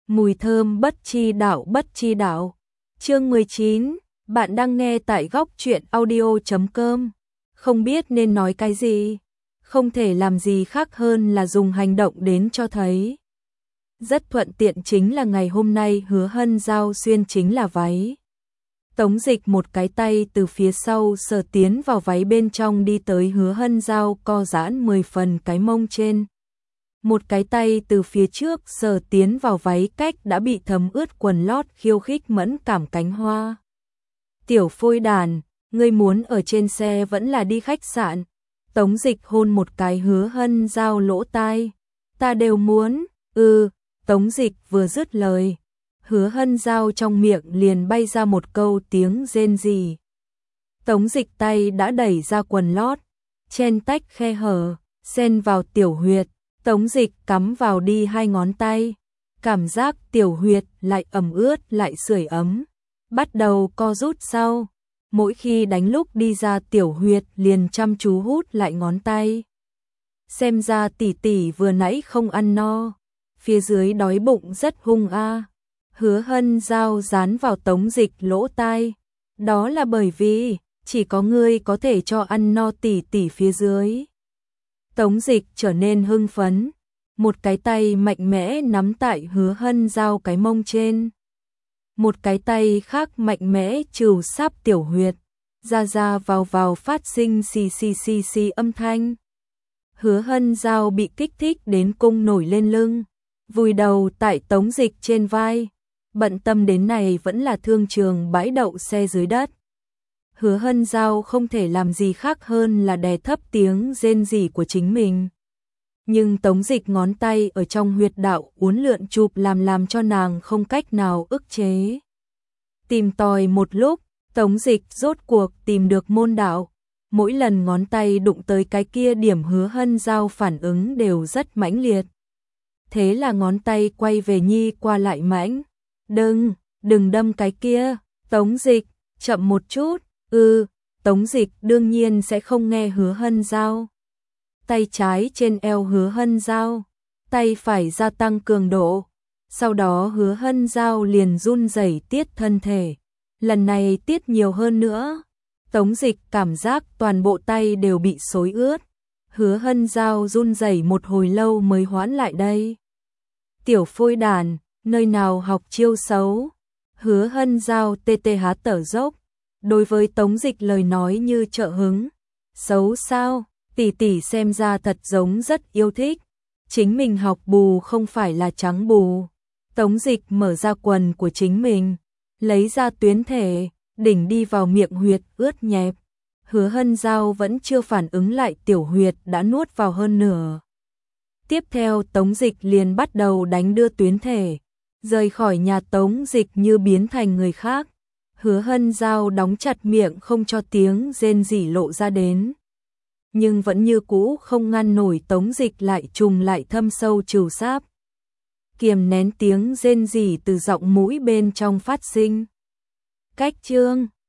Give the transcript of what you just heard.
Mùi thơm bất chi đạo. Chương 19, bạn đang nghe tại góc truyện audio.com. Không biết nên nói cái gì, không thể làm gì khác hơn là dùng hành động đến cho thấy. Rất thuận tiện chính là ngày hôm nay Hứa Hân Giao xuyên chính là váy. Tống Dịch một cái tay từ phía sau sờ tiến vào váy bên trong đi tới Hứa Hân Giao co giãn 10 phần cái mông trên. Một cái tay từ phía trước sờ tiến vào váy cách đã bị thấm ướt quần lót khiêu khích mẫn cảm cánh hoa. Tiểu phôi đàn, ngươi muốn ở trên xe vẫn là đi khách sạn. Tống Dịch hôn một cái Hứa Hân Giao lỗ tai. Ta đều muốn, Tống Dịch vừa dứt lời. Hứa Hân Giao trong miệng liền bay ra một câu tiếng rên rỉ. Tống Dịch tay đã đẩy ra quần lót, chen tách khe hở, xen vào tiểu huyệt. Tống Dịch cắm vào đi hai ngón tay, cảm giác tiểu huyệt lại ẩm ướt lại sưởi ấm, bắt đầu co rút sau. Mỗi khi đánh lúc đi ra tiểu huyệt liền chăm chú hút lại ngón tay. Xem ra tỷ tỷ vừa nãy không ăn no, phía dưới đói bụng rất hung a. Hứa Hân Giao dán vào Tống Dịch lỗ tai. Đó là bởi vì chỉ có ngươi có thể cho ăn no tỷ tỷ phía dưới. Tống Dịch trở nên hưng phấn, một cái tay mạnh mẽ nắm tại Hứa Hân Giao cái mông trên. Một cái tay khác mạnh mẽ trừ sáp tiểu huyệt, ra vào phát sinh xì âm thanh. Hứa Hân Giao bị kích thích đến cung nổi lên lưng, vùi đầu tại Tống Dịch trên vai, bận tâm đến này vẫn là thương trường bãi đậu xe dưới đất. Hứa Hân Giao không thể làm gì khác hơn là đè thấp tiếng rên rỉ của chính mình. Nhưng Tống Dịch ngón tay ở trong huyệt đạo uốn lượn chụp làm cho nàng không cách nào ức chế. Tìm tòi một lúc, Tống Dịch rốt cuộc tìm được môn đạo. Mỗi lần ngón tay đụng tới cái kia điểm Hứa Hân Giao phản ứng đều rất mãnh liệt. Thế là ngón tay quay về nhi qua lại mãnh. Đừng đâm cái kia, Tống Dịch, chậm một chút. Tống Dịch đương nhiên sẽ không nghe Hứa Hân Giao. Tay trái trên eo Hứa Hân Giao, tay phải gia tăng cường độ. Sau đó Hứa Hân Giao liền run rẩy tiết thân thể. Lần này tiết nhiều hơn nữa. Tống Dịch cảm giác toàn bộ tay đều bị xối ướt. Hứa Hân Giao run rẩy một hồi lâu mới hoãn lại đây. Tiểu phôi đàn, nơi nào học chiêu xấu. Hứa Hân Giao tê há tở dốc. Đối với Tống Dịch lời nói như trợ hứng. Xấu sao? Tỷ tỷ xem ra thật giống rất yêu thích. Chính mình học bù không phải là trắng bù. Tống Dịch mở ra quần của chính mình, lấy ra tuyến thể, đỉnh đi vào miệng huyệt ướt nhẹp. Hứa Hân Giao vẫn chưa phản ứng lại tiểu huyệt đã nuốt vào hơn nửa. Tiếp theo Tống Dịch liền bắt đầu đánh đưa tuyến thể, rời khỏi nhà Tống Dịch như biến thành người khác. Hứa Hân Giao đóng chặt miệng không cho tiếng rên rỉ lộ ra đến. Nhưng vẫn như cũ không ngăn nổi Tống Dịch lại trùng lại thâm sâu trừ sáp. Kiềm nén tiếng rên rỉ từ giọng mũi bên trong phát sinh. Cách chương